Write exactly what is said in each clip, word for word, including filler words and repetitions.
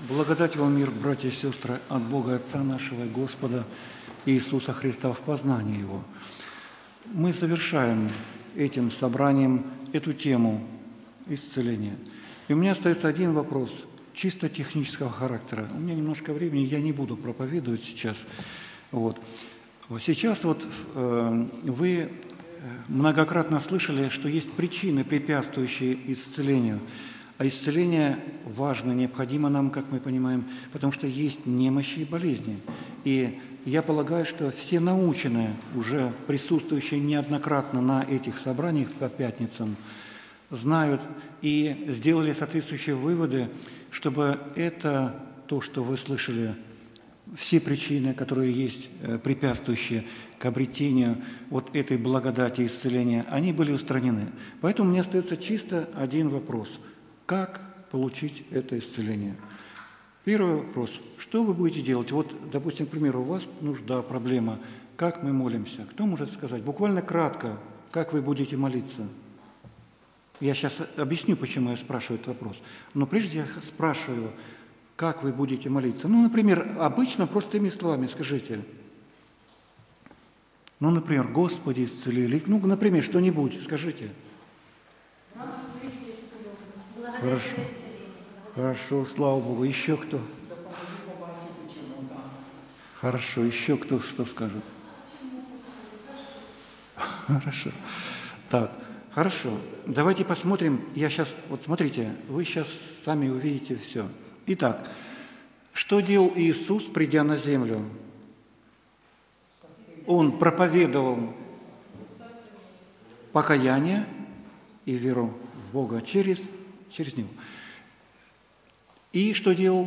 Благодать вам, мир, братья и сестры, от Бога Отца нашего и Господа Иисуса Христа в познании Его. Мы завершаем этим собранием эту тему исцеления. И у меня остается один вопрос, чисто технического характера. У меня немножко времени, я не буду проповедовать сейчас. Вот. Сейчас вот э, вы многократно слышали, что есть причины, препятствующие исцелению. А исцеление важно, необходимо нам, как мы понимаем, потому что есть немощи и болезни. И я полагаю, что все наученные, уже присутствующие неоднократно на этих собраниях по пятницам, знают и сделали соответствующие выводы, чтобы это, то, что вы слышали, все причины, которые есть, препятствующие к обретению вот этой благодати исцеления, они были устранены. Поэтому мне остается чисто один вопрос – как получить это исцеление? Первый вопрос. Что вы будете делать? Вот, допустим, к примеру, у вас нужда, проблема. Как мы молимся? Кто может сказать? Буквально кратко, как вы будете молиться? Я сейчас объясню, почему я спрашиваю этот вопрос. Но прежде я спрашиваю, как вы будете молиться? Ну, например, обычно простыми словами скажите. Ну, например, Господи, исцели. Или, ну, например, что-нибудь скажите. Хорошо. Хорошо, слава Богу. Еще кто? Хорошо, еще кто что скажет? Хорошо. Так, хорошо. Давайте посмотрим. Я сейчас, вот смотрите, вы сейчас сами увидите все. Итак, что делал Иисус, придя на землю? Он проповедовал покаяние и веру в Бога через через него. И что делал?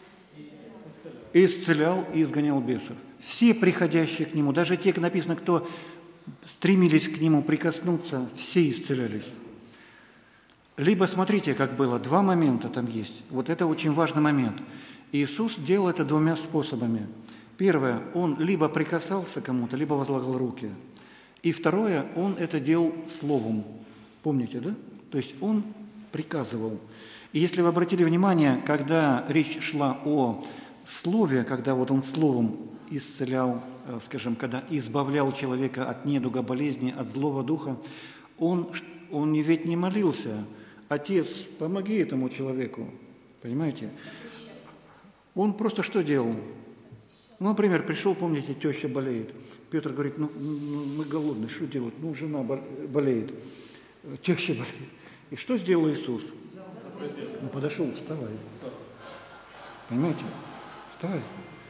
Исцелял и изгонял бесов. Все приходящие к нему, даже те, написано, кто стремились к нему прикоснуться, все исцелялись. Либо, смотрите, как было, два момента там есть. Вот это очень важный момент. Иисус делал это двумя способами. Первое, он либо прикасался к кому-то, либо возлагал руки. И второе, он это делал словом. Помните, да? То есть он приказывал. И если вы обратили внимание, когда речь шла о слове, когда вот он словом исцелял, скажем, когда избавлял человека от недуга, болезни, от злого духа, он, он ведь не молился. Отец, помоги этому человеку. Понимаете? Он просто что делал? Ну, например, пришел, помните, теща болеет. Петр говорит, ну, ну мы голодны, что делать? Ну, жена болеет, теща болеет. И что сделал Иисус? Он подошел, вставай. Понимаете? Вставай.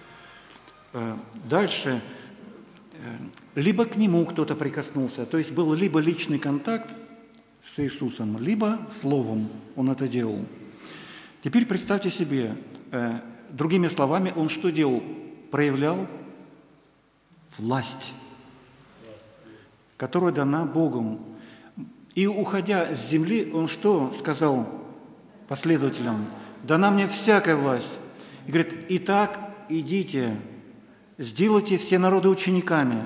Дальше. Либо к нему кто-то прикоснулся, то есть был либо личный контакт с Иисусом, либо словом он это делал. Теперь представьте себе, другими словами, он что делал? Проявлял власть, которая дана Богом. И, уходя с земли, он что сказал последователям? «Дана мне всякая власть». И говорит, «Итак, идите, сделайте все народы учениками,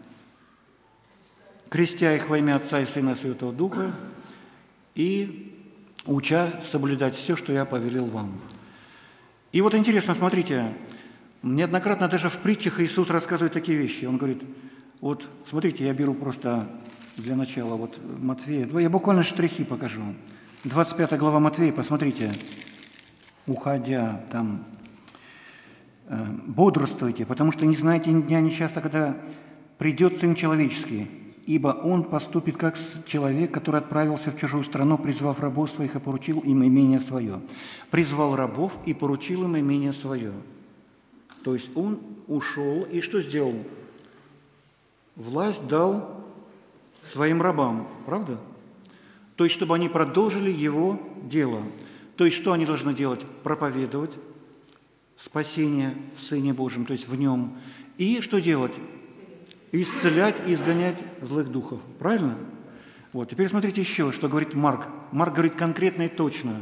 крестя их во имя Отца и Сына и Святого Духа, и уча соблюдать все, что я повелел вам». И вот интересно, смотрите, неоднократно даже в притчах Иисус рассказывает такие вещи. Он говорит, вот смотрите, я беру просто... Для начала, вот Матфея, я буквально штрихи покажу. двадцать пятая глава Матфея, посмотрите. Уходя там, э, бодрствуйте, потому что не знаете ни дня, ни часа, когда придет Сын Человеческий, ибо Он поступит как человек, который отправился в чужую страну, призвав рабов своих и поручил им имение свое. Призвал рабов и поручил им имение свое. То есть Он ушел и что сделал? Власть дал своим рабам, правда? То есть, чтобы они продолжили его дело. То есть, что они должны делать? Проповедовать спасение в Сыне Божьем, то есть в Нем. И что делать? Исцелять и изгонять злых духов. Правильно? Вот. Теперь смотрите еще, что говорит Марк. Марк говорит конкретно и точно.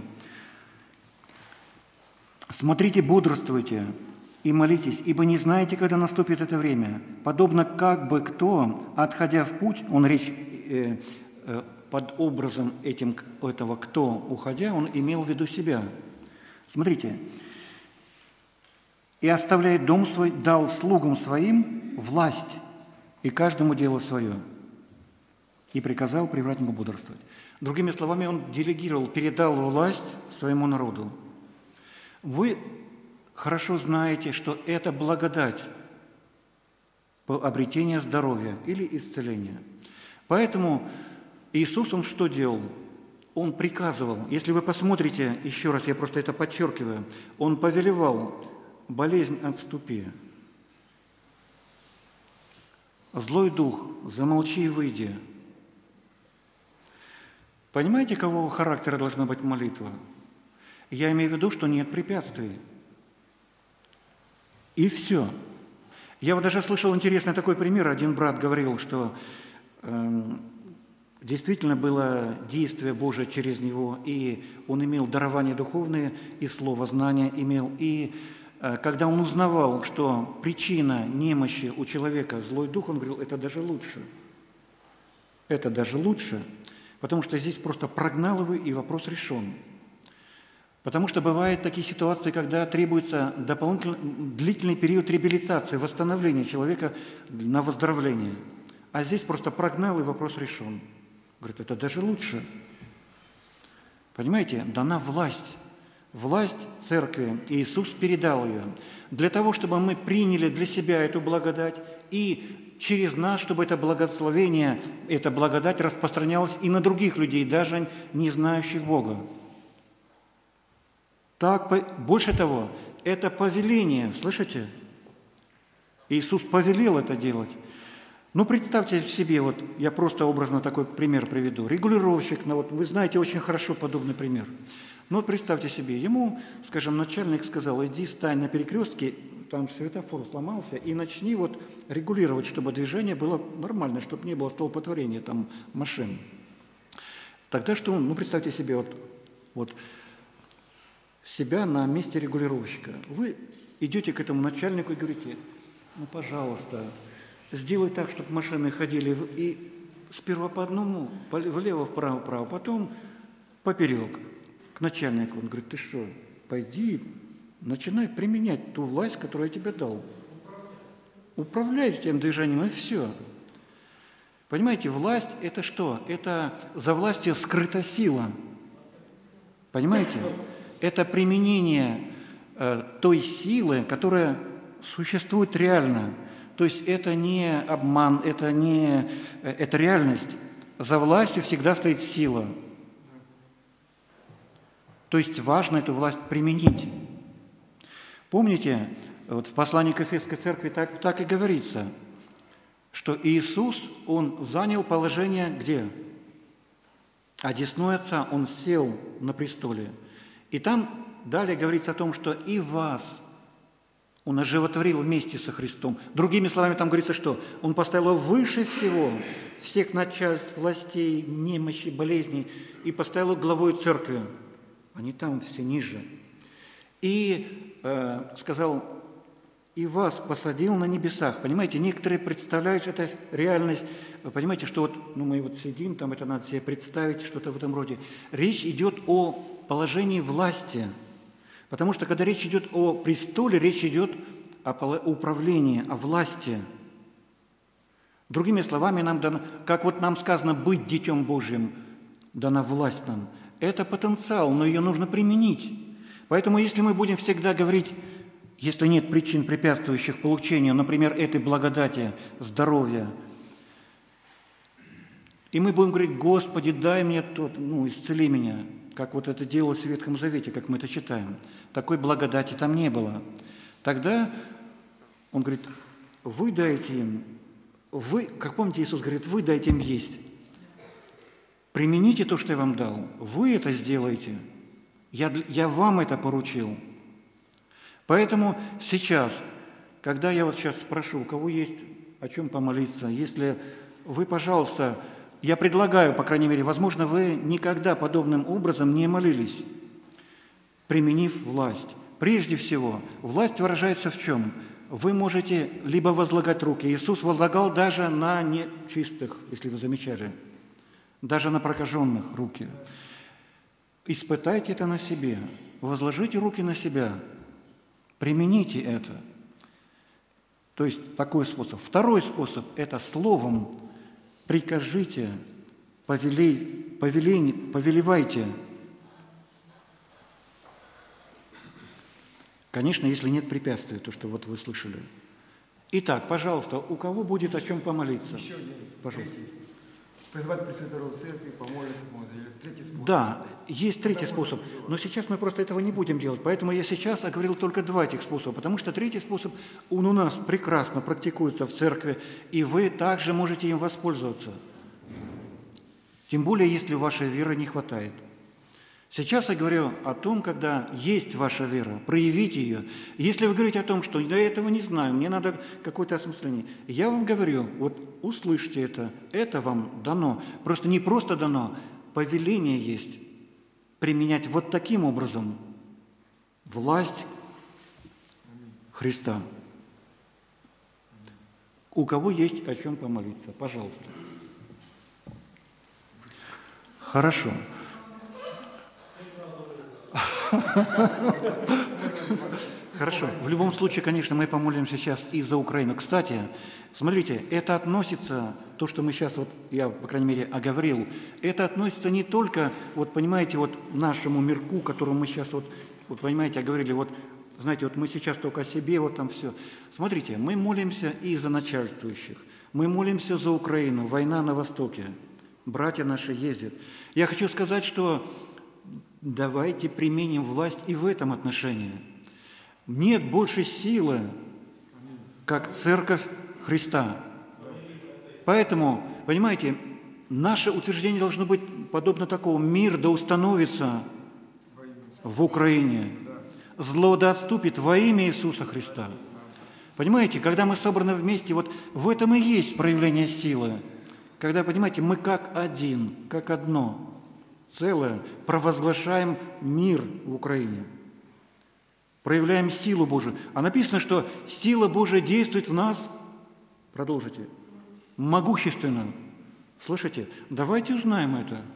«Смотрите, бодрствуйте и молитесь, ибо не знаете, когда наступит это время. Подобно как бы кто, отходя в путь, он речь э, э, под образом этим, этого «кто», уходя, он имел в виду себя. Смотрите, и, оставляя дом свой, дал слугам своим власть, и каждому дело свое, и приказал привратнику бодрствовать». Другими словами, он делегировал, передал власть своему народу. Вы хорошо знаете, что это благодать по обретению здоровья или исцеления. Поэтому Иисус, Он что делал? Он приказывал. Если вы посмотрите, еще раз, я просто это подчеркиваю, Он повелевал: болезнь, отступи. Злой дух, замолчи и выйди. Понимаете, какого характера должна быть молитва? Я имею в виду, что нет препятствий. И все. Я вот даже слышал интересный такой пример. Один брат говорил, что э, действительно было действие Божие через него, и он имел дарования духовные, и слово знания имел. И э, когда он узнавал, что причина немощи у человека злой дух, он говорил: это даже лучше. Это даже лучше, потому что здесь просто прогнал его, и вопрос решен. Потому что бывают такие ситуации, когда требуется дополнительный длительный период реабилитации, восстановления человека на выздоровление. А здесь просто прогнал, и вопрос решен. Говорит, это даже лучше. Понимаете, дана власть. Власть церкви. Иисус передал ее. Для того, чтобы мы приняли для себя эту благодать, и через нас, чтобы это благословение, эта благодать распространялась и на других людей, даже не знающих Бога. Так, больше того, это повеление, слышите? Иисус повелел это делать. Ну, представьте себе, вот я просто образно такой пример приведу. Регулировщик, ну, вот вы знаете очень хорошо подобный пример. Ну, вот представьте себе, ему, скажем, начальник сказал: иди, стань на перекрестке, там светофор сломался, и начни вот регулировать, чтобы движение было нормально, чтобы не было столпотворения там машин. Тогда что он, ну, представьте себе, вот, вот себя на месте регулировщика. Вы идете к этому начальнику и говорите: ну, пожалуйста, сделай так, чтобы машины ходили и сперва по одному, влево, вправо, вправо, потом поперек. К начальнику он говорит: ты что, пойди, начинай применять ту власть, которую я тебе дал. Управляй этим движением, и все. Понимаете, власть – это что? Это за властью скрыта сила. Понимаете? Это применение э, той силы, которая существует реально. То есть это не обман, это не э, это реальность. За властью всегда стоит сила. То есть важно эту власть применить. Помните, вот в послании к Ефесской церкви так, так и говорится, что Иисус, Он занял положение где? Одесную Отца, Он сел на престоле. И там далее говорится о том, что и вас Он оживотворил вместе со Христом. Другими словами, там говорится, что Он поставил его выше всего, всех начальств, властей, немощи, болезней, и поставил его главой церкви. Они там все ниже. И э, сказал: и вас посадил на небесах. Понимаете, некоторые представляют эту реальность. Вы понимаете, что вот ну, мы вот сидим, там это надо себе представить, что-то в этом роде. Речь идет о положении власти. Потому что когда речь идет о престоле, речь идет о управлении, о власти. Другими словами, нам дано, как вот нам сказано, быть Детем Божьим, дана власть нам. Это потенциал, но ее нужно применить. Поэтому если мы будем всегда говорить, если нет причин, препятствующих получению, например, этой благодати, здоровья, и мы будем говорить: Господи, дай мне тот, ну, исцели меня, как вот это делалось в Ветхом Завете, как мы это читаем. Такой благодати там не было. Тогда Он говорит: вы дайте им, вы, как помните, Иисус говорит, вы дайте им есть. Примените то, что я вам дал. Вы это сделаете. Я, я вам это поручил. Поэтому сейчас, когда я вот сейчас спрошу, у кого есть о чем помолиться, если вы, пожалуйста, я предлагаю, по крайней мере, возможно, вы никогда подобным образом не молились, применив власть. Прежде всего, власть выражается в чем? Вы можете либо возлагать руки. Иисус возлагал даже на нечистых, если вы замечали, даже на прокаженных руки. Испытайте это на себе. Возложите руки на себя. Примените это. То есть такой способ. Второй способ – это словом прикажите, повелей, повелей, повелевайте. Конечно, если нет препятствия, то, что вот вы слышали. Итак, пожалуйста, у кого будет о чем помолиться? Еще один. Пожалуйста. Призвать Пресвятого Церкви, помолиться, третий способ. Да, есть третий способ, но сейчас мы просто этого не будем делать. Поэтому я сейчас оговорил только два этих способа, потому что третий способ, он у нас прекрасно практикуется в церкви, и вы также можете им воспользоваться. Тем более, если вашей веры не хватает. Сейчас я говорю о том, когда есть ваша вера, проявите ее. Если вы говорите о том, что я этого не знаю, мне надо какое-то осмысление, я вам говорю, вот услышьте это, это вам дано. Просто не просто дано, повеление есть применять вот таким образом власть Христа. У кого есть о чем помолиться, пожалуйста. Хорошо. Хорошо. В любом случае, конечно, мы помолимся сейчас и за Украину. Кстати, смотрите, это относится, то, что мы сейчас, вот я, по крайней мере, оговорил, это относится не только, вот понимаете, вот нашему мирку, которому мы сейчас, вот, вот понимаете, оговорили, вот, знаете, вот мы сейчас только о себе, вот там все. Смотрите, мы молимся и за начальствующих, мы молимся за Украину, война на Востоке, братья наши ездят. Я хочу сказать, что давайте применим власть и в этом отношении. Нет больше силы, как Церковь Христа. Поэтому, понимаете, наше утверждение должно быть подобно такому: мир да установится в Украине, зло да отступит во имя Иисуса Христа. Понимаете, когда мы собраны вместе, вот в этом и есть проявление силы. Когда, понимаете, мы как один, как одно целое, провозглашаем мир в Украине, проявляем силу Божию. А написано, что сила Божия действует в нас, продолжите, могущественно. Слышите? Давайте узнаем это.